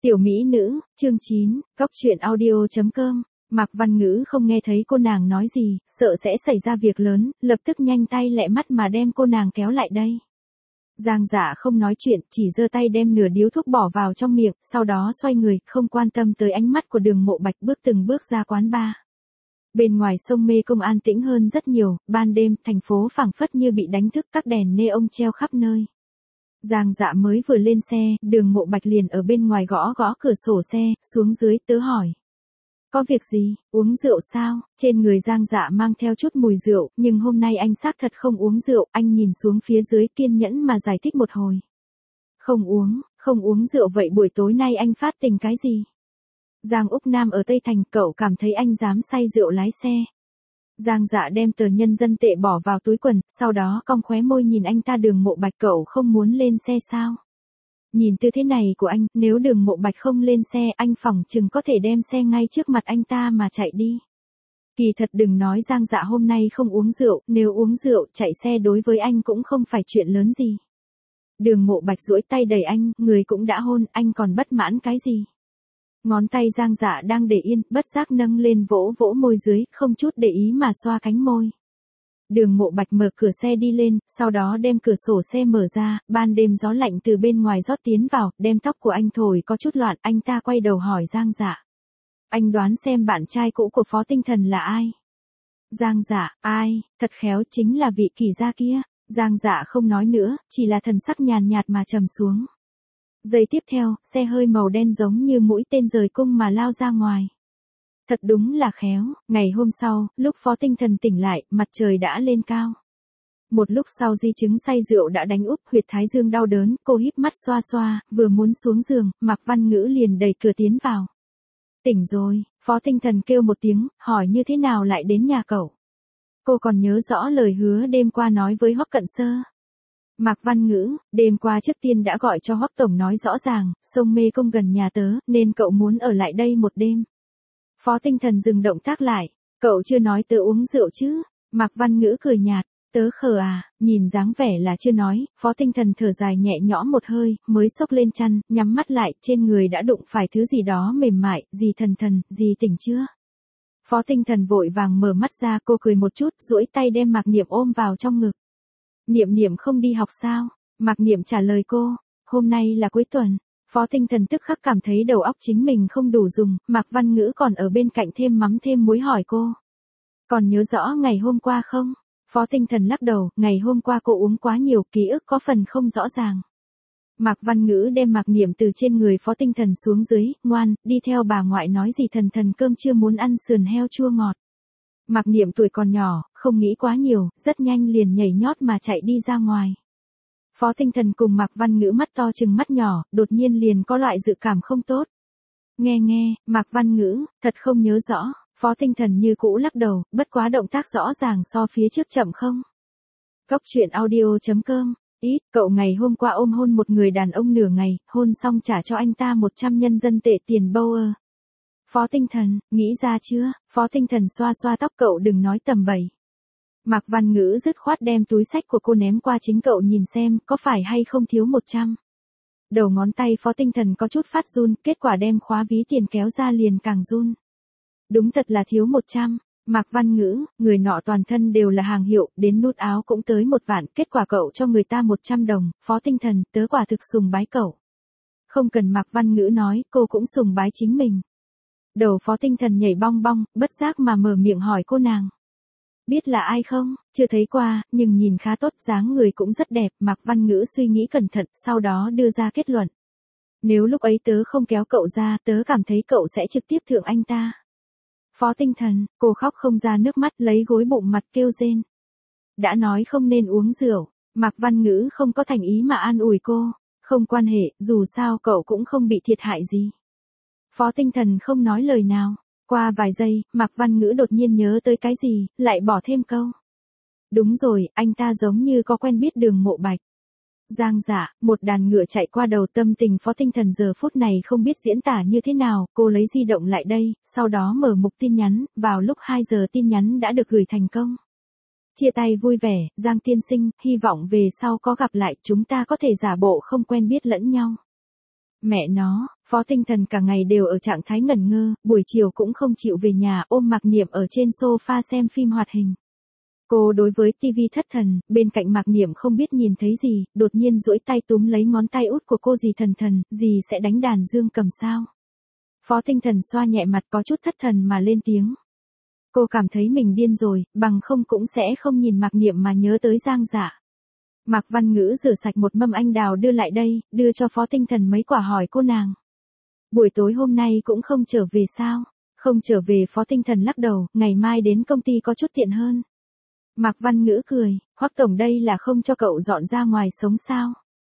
Tiểu mỹ nữ, chương 9, Cóc truyện audio.com. Mạc Văn Ngữ không nghe thấy cô nàng nói gì, sợ sẽ xảy ra việc lớn, lập tức nhanh tay lẹ mắt mà đem cô nàng kéo lại đây. Giang Dạ không nói chuyện, chỉ giơ tay đem nửa điếu thuốc bỏ vào trong miệng, sau đó xoay người, không quan tâm tới ánh mắt của Đường Mộ Bạch, từng bước ra quán bar. Bên ngoài sông Mê Công an tĩnh hơn rất nhiều, ban đêm, thành phố phảng phất như bị đánh thức, các đèn neon treo khắp nơi. Giang Dạ mới vừa lên xe, Đường Mộ Bạch liền ở bên ngoài gõ gõ cửa sổ xe, xuống dưới tớ hỏi. Có việc gì, uống rượu sao? Trên người Giang Dạ mang theo chút mùi rượu, nhưng hôm nay anh xác thật không uống rượu, anh nhìn xuống phía dưới kiên nhẫn mà giải thích một hồi. Không uống rượu vậy buổi tối nay anh phát tình cái gì? Giang Úc Nam ở Tây Thành, cậu cảm thấy anh dám say rượu lái xe. Giang Dạ đem tờ nhân dân tệ bỏ vào túi quần, sau đó cong khóe môi nhìn anh ta. Đường Mộ Bạch, cậu không muốn lên xe sao? Nhìn tư thế này của anh, nếu Đường Mộ Bạch không lên xe, anh phỏng chừng có thể đem xe ngay trước mặt anh ta mà chạy đi. Kỳ thật đừng nói Giang Dạ hôm nay không uống rượu, nếu uống rượu, chạy xe đối với anh cũng không phải chuyện lớn gì. Đường Mộ Bạch duỗi tay đẩy anh, người cũng đã hôn, anh còn bất mãn cái gì? Ngón tay Giang Dạ đang để yên, bất giác nâng lên vỗ vỗ môi dưới, không chút để ý mà xoa cánh môi. Đường Mộ Bạch mở cửa xe đi lên, sau đó đem cửa sổ xe mở ra, ban đêm gió lạnh từ bên ngoài rót tiến vào, đem tóc của anh thổi có chút loạn, anh ta quay đầu hỏi Giang Dạ. Anh đoán xem bạn trai cũ của Phó Tinh Thần là ai? Giang Dạ, ai, thật khéo, chính là vị Kỳ gia kia. Giang Dạ không nói nữa, chỉ là thần sắc nhàn nhạt mà trầm xuống. Giây tiếp theo, xe hơi màu đen giống như mũi tên rời cung mà lao ra ngoài. Thật đúng là khéo, ngày hôm sau, lúc Phó Tinh Thần tỉnh lại, mặt trời đã lên cao. Một lúc sau di chứng say rượu đã đánh úp, huyệt thái dương đau đớn, cô híp mắt xoa xoa, vừa muốn xuống giường, Mạc Văn Ngữ liền đẩy cửa tiến vào. Tỉnh rồi, Phó Tinh Thần kêu một tiếng, hỏi như thế nào lại đến nhà cậu. Cô còn nhớ rõ lời hứa đêm qua nói với Hoắc Cận Sơ. Mạc Văn Ngữ, đêm qua trước tiên đã gọi cho Hoắc Tổng nói rõ ràng, sông Mê Công gần nhà tớ, nên cậu muốn ở lại đây một đêm. Phó Tinh Thần dừng động tác lại, cậu chưa nói tớ uống rượu chứ? Mạc Văn Ngữ cười nhạt, tớ khờ à? Nhìn dáng vẻ là chưa nói, Phó Tinh Thần thở dài nhẹ nhõm một hơi, mới xốc lên chăn, nhắm mắt lại, trên người đã đụng phải thứ gì đó mềm mại, gì thần, gì tỉnh chưa? Phó Tinh Thần vội vàng mở mắt ra, cô cười một chút, duỗi tay đem Mạc Niệm ôm vào trong ngực. Niệm không đi học sao? Mạc Niệm trả lời cô, hôm nay là cuối tuần. Phó Tinh Thần tức khắc cảm thấy đầu óc chính mình không đủ dùng, Mạc Văn Ngữ còn ở bên cạnh thêm mắm thêm muối hỏi cô. Còn nhớ rõ ngày hôm qua không? Phó Tinh Thần lắc đầu, ngày hôm qua cô uống quá nhiều, ký ức có phần không rõ ràng. Mạc Văn Ngữ đem Mạc Niệm từ trên người Phó Tinh Thần xuống dưới, ngoan, đi theo bà ngoại nói gì thần cơm chưa muốn ăn sườn heo chua ngọt. Mạc Niệm tuổi còn nhỏ, không nghĩ quá nhiều, rất nhanh liền nhảy nhót mà chạy đi ra ngoài. Phó Tinh Thần cùng Mạc Văn Ngữ mắt to chừng mắt nhỏ, đột nhiên liền có loại dự cảm không tốt. Nghe, Mạc Văn Ngữ, thật không nhớ rõ, Phó Tinh Thần như cũ lắc đầu, bất quá động tác rõ ràng so phía trước chậm không. Cóc truyện audio.com, cậu ngày hôm qua ôm hôn một người đàn ông nửa ngày, hôn xong trả cho anh ta 100 nhân dân tệ tiền Bauer. Phó Tinh Thần, nghĩ ra chưa? Phó Tinh Thần xoa xoa tóc, cậu đừng nói tầm bậy. Mạc Văn Ngữ dứt khoát đem túi xách của cô ném qua, chính cậu nhìn xem, có phải hay không thiếu 100. Đầu ngón tay Phó Tinh Thần có chút phát run, kết quả đem khóa ví tiền kéo ra liền càng run. Đúng thật là thiếu 100. Mạc Văn Ngữ, người nọ toàn thân đều là hàng hiệu, đến nút áo cũng tới 1 vạn, kết quả cậu cho người ta 100 đồng, Phó Tinh Thần, tớ quả thực sùng bái cậu. Không cần Mạc Văn Ngữ nói, cô cũng sùng bái chính mình. Đầu Phó Tinh Thần nhảy bong bong, bất giác mà mở miệng hỏi cô nàng. Biết là ai không? Chưa thấy qua, nhưng nhìn khá tốt, dáng người cũng rất đẹp. Mạc Văn Ngữ suy nghĩ cẩn thận, sau đó đưa ra kết luận. Nếu lúc ấy tớ không kéo cậu ra, tớ cảm thấy cậu sẽ trực tiếp thượng anh ta. Phó Tinh Thần, cô khóc không ra nước mắt, lấy gối bụng mặt kêu rên. Đã nói không nên uống rượu, Mạc Văn Ngữ không có thành ý mà an ủi cô. Không quan hệ, dù sao cậu cũng không bị thiệt hại gì. Phó Tinh Thần không nói lời nào. Qua vài giây, Mạc Văn Ngữ đột nhiên nhớ tới cái gì, lại bỏ thêm câu. Đúng rồi, anh ta giống như có quen biết Đường Mộ Bạch. Giang Dạ, một đàn ngựa chạy qua đầu, tâm tình Phó Tinh Thần giờ phút này không biết diễn tả như thế nào, cô lấy di động lại đây, sau đó mở mục tin nhắn, vào lúc 2 giờ tin nhắn đã được gửi thành công. Chia tay vui vẻ, Giang tiên sinh, hy vọng về sau có gặp lại, chúng ta có thể giả bộ không quen biết lẫn nhau. Mẹ nó, Phó Tinh Thần cả ngày đều ở trạng thái ngẩn ngơ, buổi chiều cũng không chịu về nhà, ôm Mạc Niệm ở trên sofa xem phim hoạt hình. Cô đối với tivi thất thần, bên cạnh Mạc Niệm không biết nhìn thấy gì, đột nhiên duỗi tay túm lấy ngón tay út của cô. Dì Thần, dì sẽ đánh đàn dương cầm sao? Phó Tinh Thần xoa nhẹ mặt có chút thất thần mà lên tiếng. Cô cảm thấy mình điên rồi, bằng không cũng sẽ không nhìn Mạc Niệm mà nhớ tới Giang Dạ. Mạc Văn Ngữ rửa sạch một mâm anh đào đưa lại đây, đưa cho Phó Tinh Thần mấy quả hỏi cô nàng. Buổi tối hôm nay cũng không trở về sao? Không trở về. Phó Tinh Thần lắc đầu, ngày mai đến công ty có chút tiện hơn. Mạc Văn Ngữ cười, Hoắc tổng đây là không cho cậu dọn ra ngoài sống sao?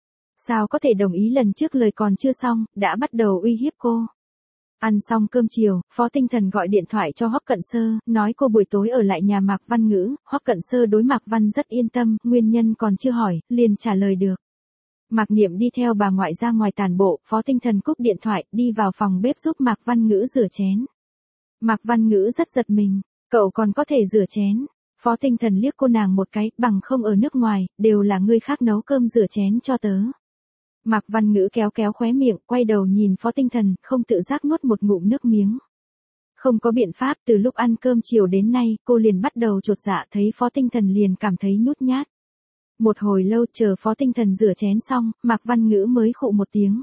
Sao có thể đồng ý, lần trước lời còn chưa xong, đã bắt đầu uy hiếp cô. Ăn xong cơm chiều, Phó Tinh Thần gọi điện thoại cho Hoắc Cận Sơ, nói cô buổi tối ở lại nhà Mạc Văn Ngữ. Hoắc Cận Sơ đối Mạc Văn rất yên tâm, nguyên nhân còn chưa hỏi, liền trả lời được. Mạc Niệm đi theo bà ngoại ra ngoài tản bộ, Phó Tinh Thần cúp điện thoại, đi vào phòng bếp giúp Mạc Văn Ngữ rửa chén. Mạc Văn Ngữ rất giật mình, cậu còn có thể rửa chén. Phó Tinh Thần liếc cô nàng một cái, bằng không ở nước ngoài, đều là người khác nấu cơm rửa chén cho tớ. Mạc Văn Ngữ kéo kéo khóe miệng, quay đầu nhìn Phó Tinh Thần, không tự giác nuốt một ngụm nước miếng. Không có biện pháp, từ lúc ăn cơm chiều đến nay, cô liền bắt đầu chột dạ, thấy Phó Tinh Thần liền cảm thấy nhút nhát. Một hồi lâu chờ Phó Tinh Thần rửa chén xong, Mạc Văn Ngữ mới khụ một tiếng.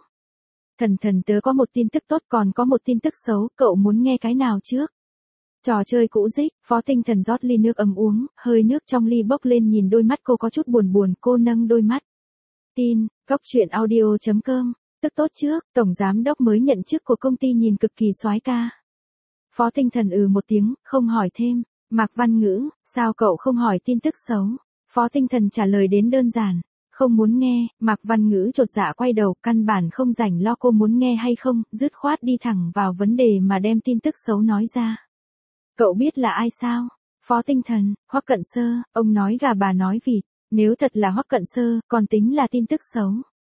Thần tớ có một tin tức tốt, còn có một tin tức xấu, cậu muốn nghe cái nào trước? Trò chơi cũ dích, Phó Tinh Thần rót ly nước ấm uống, hơi nước trong ly bốc lên, nhìn đôi mắt cô có chút buồn, cô nâng đôi mắt. Tin, goctruyện.audio.com, tức tốt trước, tổng giám đốc mới nhận chức của công ty nhìn cực kỳ soái ca. Phó Tinh Thần một tiếng, không hỏi thêm. Mạc Văn Ngữ, sao cậu không hỏi tin tức xấu? Phó Tinh Thần trả lời đến đơn giản, không muốn nghe. Mạc Văn Ngữ chột dạ quay đầu, căn bản không rảnh lo cô muốn nghe hay không, dứt khoát đi thẳng vào vấn đề mà đem tin tức xấu nói ra. Cậu biết là ai sao? Phó Tinh Thần, Hoắc Cận Sơ, ông nói gà bà nói vịt, nếu thật là Hoắc Cận Sơ, còn tính là tin tức xấu.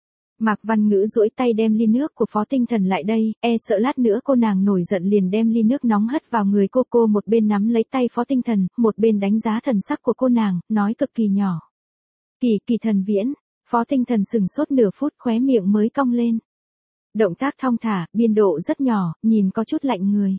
Mạc Văn Ngữ duỗi tay đem ly nước của Phó Tinh Thần lại đây, sợ lát nữa cô nàng nổi giận liền đem ly nước nóng hất vào người cô một bên nắm lấy tay Phó Tinh Thần, một bên đánh giá thần sắc của cô nàng, nói cực kỳ nhỏ. Kỳ Thần Viễn. Phó Tinh Thần sừng sốt nửa phút, khóe miệng mới cong lên. Động tác thong thả, biên độ rất nhỏ, nhìn có chút lạnh người.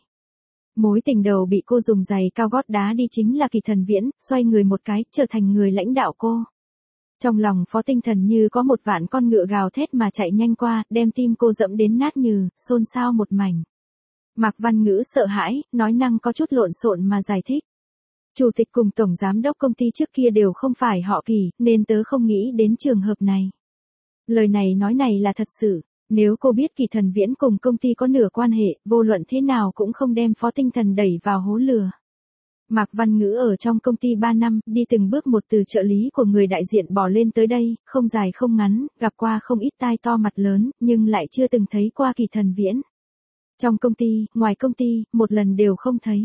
Mối tình đầu bị cô dùng giày cao gót đá đi chính là Kỳ Thần Viễn, xoay người một cái, trở thành người lãnh đạo cô. Trong lòng Phó Tinh Thần như có một vạn con ngựa gào thét mà chạy nhanh qua, đem tim cô dẫm đến nát nhừ, xôn xao một mảnh. Mạc Văn Ngữ sợ hãi, nói năng có chút lộn xộn mà giải thích. Chủ tịch cùng tổng giám đốc công ty trước kia đều không phải họ Kỳ, nên tớ không nghĩ đến trường hợp này. Lời này nói này là thật sự. Nếu cô biết Kỳ Thần Viễn cùng công ty có nửa quan hệ, vô luận thế nào cũng không đem Phó Tinh Thần đẩy vào hố lừa. Mạc Văn Ngữ ở trong công ty 3 năm, đi từng bước một từ trợ lý của người đại diện bỏ lên tới đây, không dài không ngắn, gặp qua không ít tai to mặt lớn, nhưng lại chưa từng thấy qua Kỳ Thần Viễn. Trong công ty, ngoài công ty, một lần đều không thấy.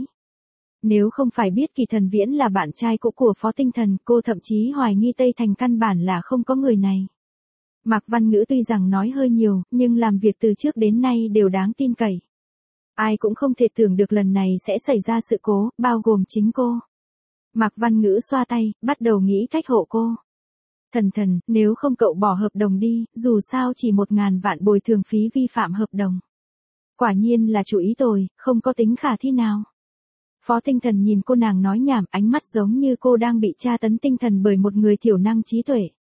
Nếu không phải biết Kỳ Thần Viễn là bạn trai cũ của Phó Tinh Thần, cô thậm chí hoài nghi Tây Thành căn bản là không có người này. Mạc Văn Ngữ tuy rằng nói hơi nhiều, nhưng làm việc từ trước đến nay đều đáng tin cậy. Ai cũng không thể tưởng được lần này sẽ xảy ra sự cố, bao gồm chính cô. Mạc Văn Ngữ xoa tay, bắt đầu nghĩ cách hộ cô. Thần, nếu không cậu bỏ hợp đồng đi, dù sao chỉ 1.000 vạn bồi thường phí vi phạm hợp đồng. Quả nhiên là chủ ý tồi, không có tính khả thi nào. Phó Tinh Thần nhìn cô nàng nói nhảm, ánh mắt giống như cô đang bị tra tấn tinh thần bởi một người thiểu năng trí tuệ.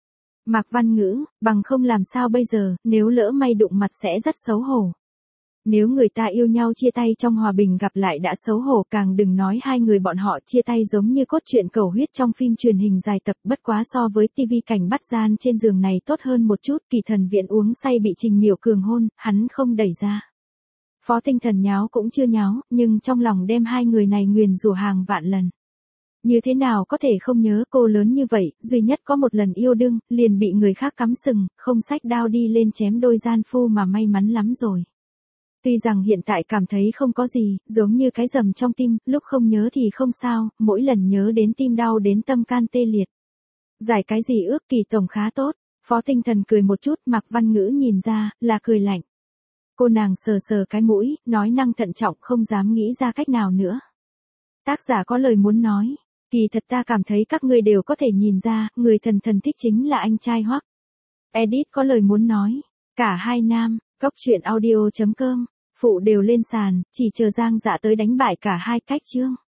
Mạc Văn Ngữ, bằng không làm sao bây giờ, nếu lỡ may đụng mặt sẽ rất xấu hổ. Nếu người ta yêu nhau chia tay trong hòa bình gặp lại đã xấu hổ, càng đừng nói hai người bọn họ chia tay giống như cốt truyện cầu huyết trong phim truyền hình dài tập, bất quá so với tivi cảnh bắt gian trên giường này tốt hơn một chút. Kỳ Thần Viễn uống say bị Trình Miểu Cường hôn, hắn không đẩy ra. Phó Tinh Thần nháo cũng chưa nháo, nhưng trong lòng đem hai người này nguyền rủa hàng vạn lần. Như thế nào có thể không nhớ, cô lớn như vậy, duy nhất có một lần yêu đương, liền bị người khác cắm sừng, không xách đao đi lên chém đôi gian phu mà may mắn lắm rồi. Tuy rằng hiện tại cảm thấy không có gì, giống như cái rầm trong tim, lúc không nhớ thì không sao, mỗi lần nhớ đến tim đau đến tâm can tê liệt. Giải cái gì ước, Kỳ tổng khá tốt. Phó Tinh Thần cười một chút, Mạc Văn Ngữ nhìn ra, là cười lạnh. Cô nàng sờ sờ cái mũi, nói năng thận trọng, không dám nghĩ ra cách nào nữa. Tác giả có lời muốn nói. Kỳ thật ta cảm thấy các ngươi đều có thể nhìn ra, người thần thích chính là anh trai Hoắc. Edit có lời muốn nói. Cả hai nam, Cóc truyện audio.com, phụ đều lên sàn, chỉ chờ Giang Dạ tới đánh bại cả hai cách chương.